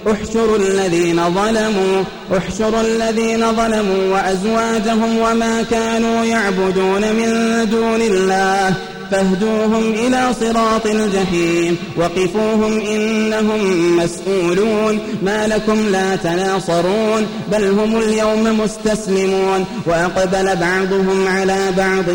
احشروا الذين ظلموا وأزواجهم وما كانوا يعبدون من دون الله فاهدوهم إلى صراط الجحيم وقفوهم إنهم مسؤولون ما لكم لا تناصرون بل هم اليوم مستسلمون وأقبل بعضهم على بعض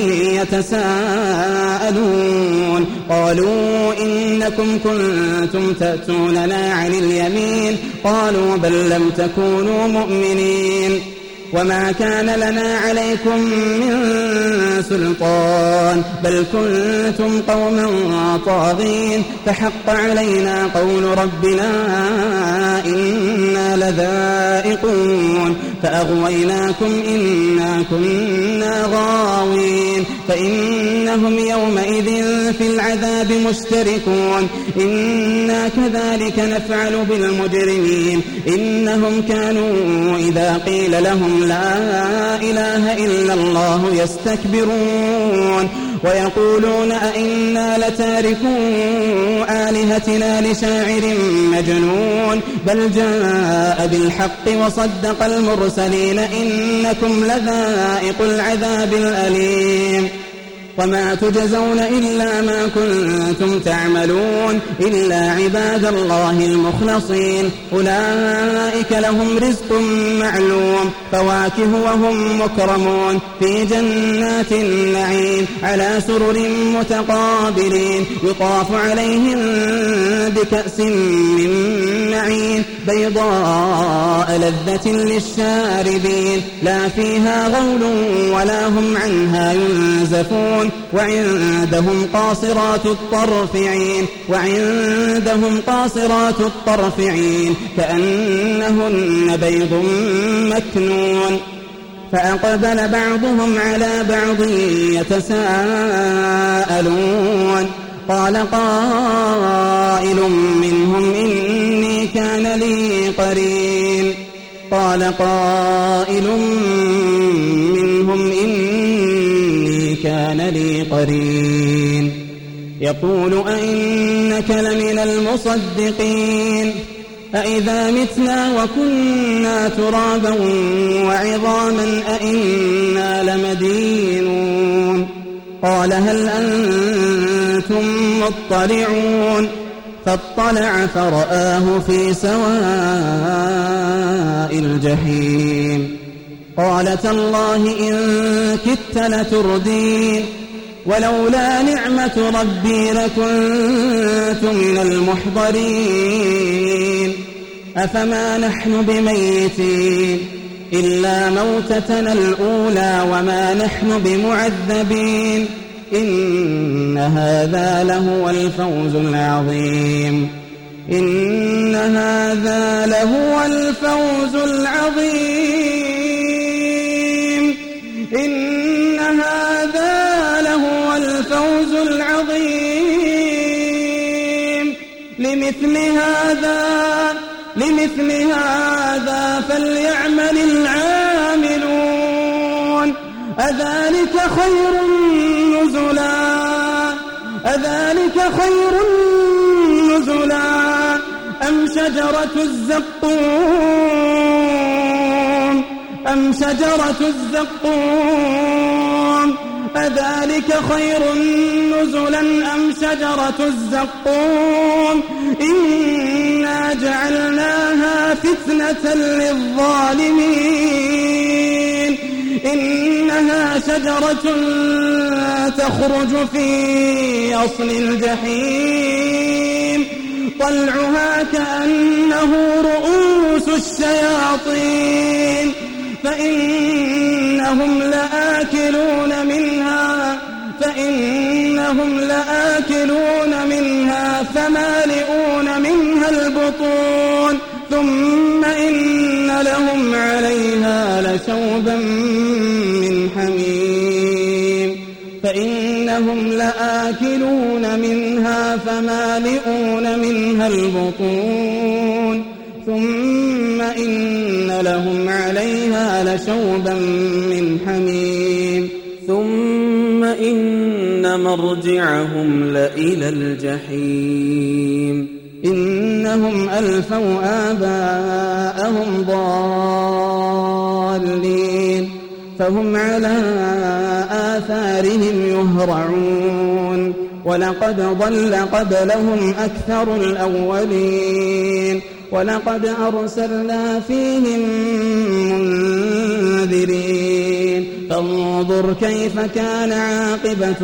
يتساءلون قالوا إنكم كنتم تأتوننا عن اليمين قالوا بل لم تكونوا مؤمنين وما كان لنا عليكم من سلطان بل كنتم قوما طاغين فحق علينا قول ربنا إنا لذائقون فأغويناكم إنا كنا غاوين فإنهم يومئذ في العذاب مشتركون إنا كذلك نفعل بالمجرمين إنهم كانوا إذا قيل لهم لا إله إلا الله يستكبرون ويقولون أئنا لتاركو آلهتنا لشاعر مجنون بل جاء بالحق وصدق المرسلين إنكم لذائق العذاب الأليم وما تجزون إلا ما كنتم تعملون إلا عباد الله المخلصين أولئك لهم رزق معلوم فواكه وهم مكرمون في جنات النعيم على سرر متقابلين يطاف عليهم بكأس من معين بيضاء لذة للشاربين لا فيها غول ولا هم عنها ينزفون وعندهم قاصرات الطرف عين كأنهن بيض مكنون فأقبل بعضهم على بعض يتساءلون قال قائل منهم إني كان لي قرين يقول أئنك لمن المصدقين أئذا متنا وكنا ترابا وعظاما أئنا لمدينون قال هل أنتم مطلعون فاطلع فرآه في سواء الجحيم قال تالله إن كدت لتردين ولولا نعمة ربي لكنت من المحضرين أفما نحن بميتين إلا موتتنا الأولى وما نحن بمعذبين إن هذا لهو الفوز العظيم لمثل هذا فليعمل العاملون أذلك خير نزلا أم شجرة الزقوم أذلك خير نزلا أم شجرة الزقوم إنا جعلناها فتنة للظالمين إنها شجرة تخرج في أصل الجحيم طلعها كأنه رؤوس الشياطين فإنهم لآكلون منها فمالئون منها البطون ثم إن لهم عليها لشوبا من حميم فإنهم لآكلون منها فمالئون منها البطون ثم إن لهم عليها لشوبا من حميم ثم إن مرجعهم لإلى الجحيم إنهم ألفوا آباءهم ضالين فهم على آثارهم يهرعون ولقد ضل قبلهم أكثر الأولين ولقد أرسلنا فيهم منذرين فانظر كيف كان عاقبة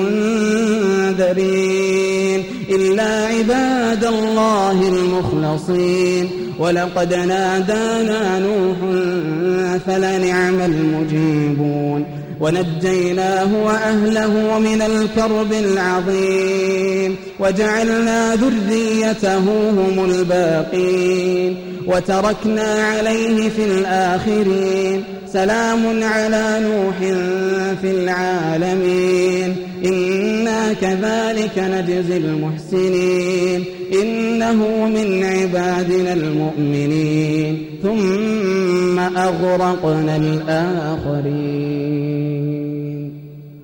المنذرين إلا عباد الله المخلصين ولقد نادانا نوح فلنعم المجيبون ونجيناه وأهله من الكرب العظيم وجعلنا ذريته هم الباقين وتركنا عليه في الآخرين سلام على نوح في العالمين إنا كذلك نجزي المحسنين إنه من عبادنا المؤمنين ثم أغرقنا الآخرين.